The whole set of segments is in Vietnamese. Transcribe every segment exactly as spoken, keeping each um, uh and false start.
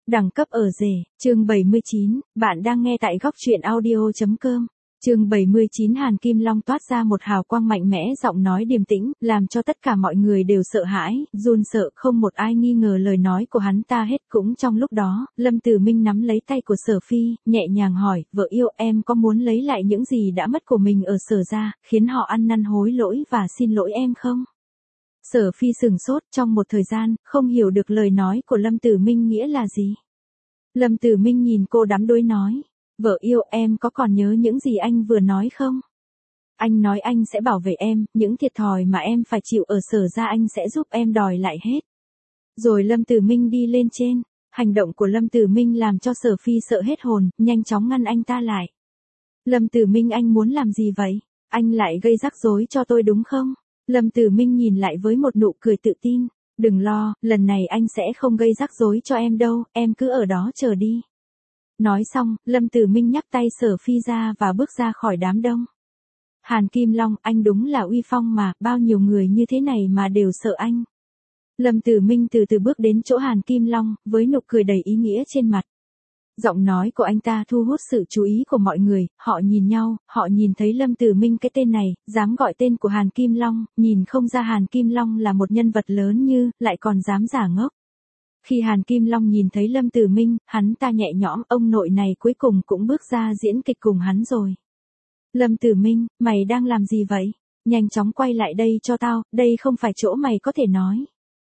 Đẳng cấp ở rể, chương bảy mươi chín, bạn đang nghe tại góc truyện audio chấm com. Chương bảy mươi chín Hàn Kim Long toát ra một hào quang mạnh mẽ, giọng nói điềm tĩnh, làm cho tất cả mọi người đều sợ hãi, run sợ, không một ai nghi ngờ lời nói của hắn ta hết. Cũng trong lúc đó, Lâm Tử Minh nắm lấy tay của Sở Phi, nhẹ nhàng hỏi, vợ yêu em có muốn lấy lại những gì đã mất của mình ở Sở gia, khiến họ ăn năn hối lỗi và xin lỗi em không? Sở Phi sừng sốt trong một thời gian, không hiểu được lời nói của Lâm Tử Minh nghĩa là gì. Lâm Tử Minh nhìn cô đắm đuối nói, vợ yêu em có còn nhớ những gì anh vừa nói không? Anh nói anh sẽ bảo vệ em, những thiệt thòi mà em phải chịu ở Sở gia anh sẽ giúp em đòi lại hết. Rồi Lâm Tử Minh đi lên trên, hành động của Lâm Tử Minh làm cho Sở Phi sợ hết hồn, nhanh chóng ngăn anh ta lại. Lâm Tử Minh, anh muốn làm gì vậy? Anh lại gây rắc rối cho tôi đúng không? Lâm Tử Minh nhìn lại với một nụ cười tự tin, đừng lo, lần này anh sẽ không gây rắc rối cho em đâu, em cứ ở đó chờ đi. Nói xong, Lâm Tử Minh nhắc tay Sở Phi ra và bước ra khỏi đám đông. Hàn Kim Long, anh đúng là uy phong mà, bao nhiêu người như thế này mà đều sợ anh. Lâm Tử Minh từ từ bước đến chỗ Hàn Kim Long, với nụ cười đầy ý nghĩa trên mặt. Giọng nói của anh ta thu hút sự chú ý của mọi người, họ nhìn nhau, họ nhìn thấy Lâm Tử Minh cái tên này, dám gọi tên của Hàn Kim Long, nhìn không ra Hàn Kim Long là một nhân vật lớn như, lại còn dám giả ngốc. Khi Hàn Kim Long nhìn thấy Lâm Tử Minh, hắn ta nhẹ nhõm, ông nội này cuối cùng cũng bước ra diễn kịch cùng hắn rồi. Lâm Tử Minh, mày đang làm gì vậy? Nhanh chóng quay lại đây cho tao, đây không phải chỗ mày có thể nói.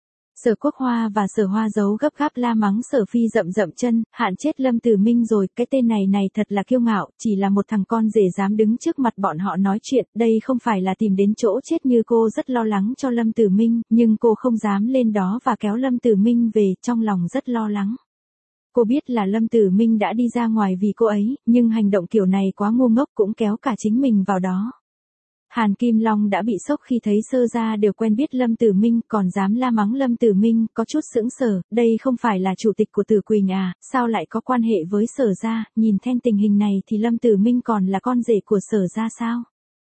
Sở Quốc Hoa và Sở Hoa Dấu gấp gáp la mắng Sở Phi rậm rậm chân, hạn chết Lâm Tử Minh rồi, cái tên này này thật là kiêu ngạo, chỉ là một thằng con rể dám đứng trước mặt bọn họ nói chuyện, đây không phải là tìm đến chỗ chết. Như cô rất lo lắng cho Lâm Tử Minh, nhưng cô không dám lên đó và kéo Lâm Tử Minh về, trong lòng rất lo lắng. Cô biết là Lâm Tử Minh đã đi ra ngoài vì cô ấy, nhưng hành động kiểu này quá ngu ngốc, cũng kéo cả chính mình vào đó. Hàn Kim Long đã bị sốc khi thấy Sở gia đều quen biết Lâm Tử Minh, còn dám la mắng Lâm Tử Minh, có chút sững sờ, đây không phải là chủ tịch của Tử Quỳnh à, sao lại có quan hệ với Sở gia, nhìn theo tình hình này thì Lâm Tử Minh còn là con rể của Sở gia sao?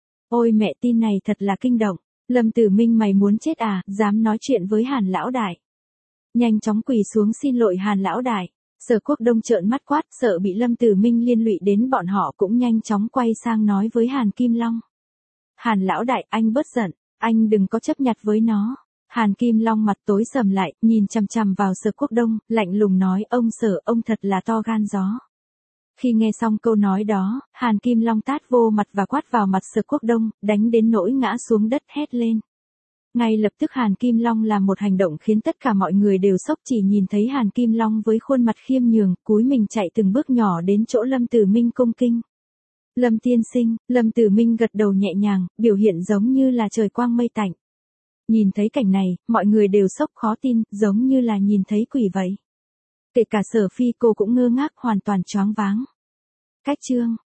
Ôi mẹ, tin này thật là kinh động, Lâm Tử Minh mày muốn chết à, dám nói chuyện với Hàn lão đại. Nhanh chóng quỳ xuống xin lỗi Hàn lão đại. Sở Quốc Đông trợn mắt quát, sợ bị Lâm Tử Minh liên lụy đến, bọn họ cũng nhanh chóng quay sang nói với Hàn Kim Long. Hàn lão đại, anh bớt giận, anh đừng có chấp nhặt với nó. Hàn Kim Long mặt tối sầm lại, nhìn chằm chằm vào Sở Quốc Đông, lạnh lùng nói, ông Sở, ông thật là to gan gió. Khi nghe xong câu nói đó, Hàn Kim Long tát vô mặt và quát vào mặt Sở Quốc Đông, đánh đến nỗi ngã xuống đất hét lên. Ngay lập tức Hàn Kim Long làm một hành động khiến tất cả mọi người đều sốc, chỉ nhìn thấy Hàn Kim Long với khuôn mặt khiêm nhường, cúi mình chạy từng bước nhỏ đến chỗ Lâm Tử Minh cung kinh. Lâm tiên sinh, Lâm Tử Minh gật đầu nhẹ nhàng, biểu hiện giống như là trời quang mây tạnh. Nhìn thấy cảnh này, mọi người đều sốc khó tin, giống như là nhìn thấy quỷ vậy. Kể cả Sở Phi, cô cũng ngơ ngác, hoàn toàn choáng váng. Cách chương